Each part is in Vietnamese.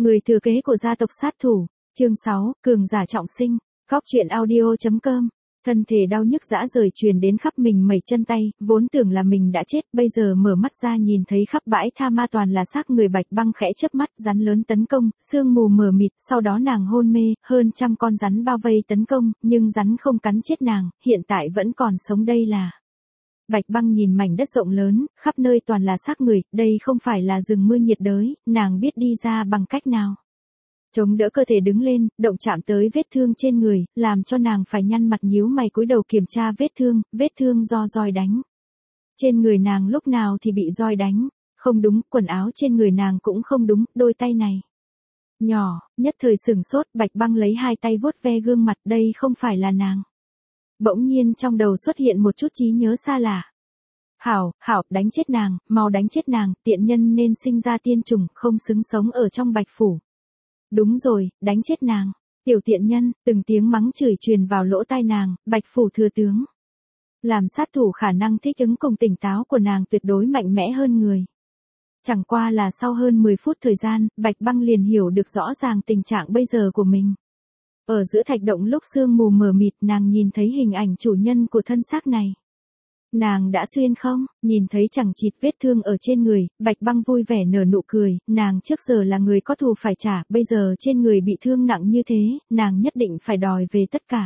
Người thừa kế của gia tộc sát thủ, chương 6, cường giả trọng sinh, góc truyện audio.com. Thân thể đau nhức dã rời truyền đến khắp mình mẩy chân tay, vốn tưởng là mình đã chết, bây giờ mở mắt ra nhìn thấy khắp bãi tha ma toàn là xác người. Bạch Băng khẽ chớp mắt, rắn lớn tấn công, sương mù mờ mịt, sau đó nàng hôn mê, hơn trăm con rắn bao vây tấn công, nhưng rắn không cắn chết nàng, hiện tại vẫn còn sống. Đây là... Bạch Băng nhìn mảnh đất rộng lớn, khắp nơi toàn là xác người, đây không phải là rừng mưa nhiệt đới, nàng biết đi ra bằng cách nào. Chống đỡ cơ thể đứng lên, động chạm tới vết thương trên người, làm cho nàng phải nhăn mặt nhíu mày cúi đầu kiểm tra vết thương do roi đánh. Trên người nàng lúc nào thì bị roi đánh, không đúng, quần áo trên người nàng cũng không đúng, đôi tay này. Nhỏ, nhất thời sửng sốt, Bạch Băng lấy hai tay vuốt ve gương mặt, đây không phải là nàng. Bỗng nhiên trong đầu xuất hiện một chút trí nhớ xa lạ. Hảo, đánh chết nàng, mau đánh chết nàng, tiện nhân nên sinh ra tiên trùng, không xứng sống ở trong Bạch Phủ. Đúng rồi, đánh chết nàng, tiểu tiện nhân, từng tiếng mắng chửi truyền vào lỗ tai nàng, Bạch Phủ thừa tướng. Làm sát thủ khả năng thích ứng cùng tỉnh táo của nàng tuyệt đối mạnh mẽ hơn người. Chẳng qua là sau hơn 10 phút thời gian, Bạch Băng liền hiểu được rõ ràng tình trạng bây giờ của mình. Ở giữa thạch động lúc sương mù mờ mịt, nàng nhìn thấy hình ảnh chủ nhân của thân xác này. Nàng đã xuyên không, nhìn thấy chẳng chịt vết thương ở trên người, Bạch Băng vui vẻ nở nụ cười, nàng trước giờ là người có thù phải trả, bây giờ trên người bị thương nặng như thế, nàng nhất định phải đòi về tất cả.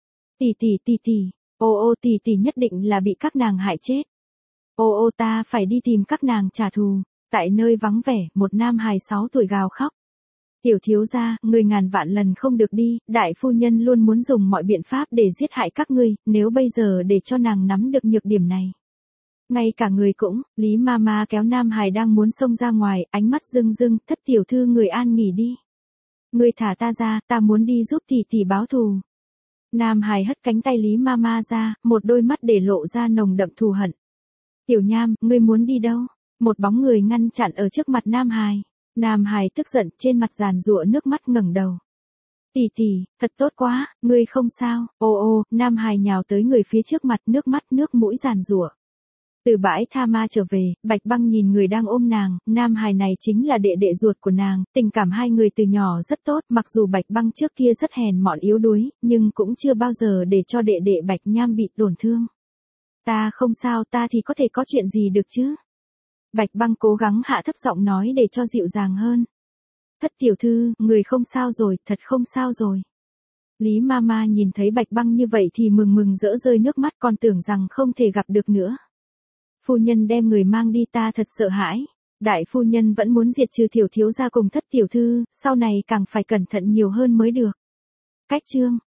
Tỷ, ô tỷ nhất định là bị các nàng hại chết. Ô ta phải đi tìm các nàng trả thù. Tại nơi vắng vẻ, một nam hài 6 tuổi gào khóc. Tiểu thiếu gia, người ngàn vạn lần không được đi, đại phu nhân luôn muốn dùng mọi biện pháp để giết hại các ngươi, nếu bây giờ để cho nàng nắm được nhược điểm này. Ngay cả người cũng, Lý Mama kéo nam hài đang muốn xông ra ngoài, ánh mắt rưng rưng, thất tiểu thư người an nghỉ đi. Người thả ta ra, ta muốn đi giúp tỷ báo thù. Nam hài hất cánh tay Lý Mama ra, một đôi mắt để lộ ra nồng đậm thù hận. Tiểu nham, ngươi muốn đi đâu? Một bóng người ngăn chặn ở trước mặt nam hài. Nam hài tức giận, trên mặt giàn giụa nước mắt ngẩng đầu. Tỷ, thật tốt quá, ngươi không sao. Ô, nam hài nhào tới người phía trước mặt, nước mắt nước mũi giàn giụa. Từ bãi tha ma trở về, Bạch Băng nhìn người đang ôm nàng, nam hài này chính là đệ đệ ruột của nàng, tình cảm hai người từ nhỏ rất tốt, mặc dù Bạch Băng trước kia rất hèn mọn yếu đuối, nhưng cũng chưa bao giờ để cho đệ đệ Bạch Nham bị tổn thương. Ta không sao, ta thì có thể có chuyện gì được chứ? Bạch Băng cố gắng hạ thấp giọng nói để cho dịu dàng hơn. Thất tiểu thư, người không sao rồi, thật không sao rồi. Lý Mama nhìn thấy Bạch Băng như vậy thì mừng rỡ rơi nước mắt, còn tưởng rằng không thể gặp được nữa. Phu nhân đem người mang đi, ta thật sợ hãi. Đại phu nhân vẫn muốn diệt trừ tiểu thiếu gia cùng thất tiểu thư, sau này càng phải cẩn thận nhiều hơn mới được. Cách chương